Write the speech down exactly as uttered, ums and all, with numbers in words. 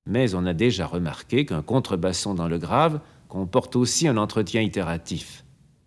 Mais on a déjà remarqué qu'un contrebasson dans le grave comporte aussi un entretien itératif.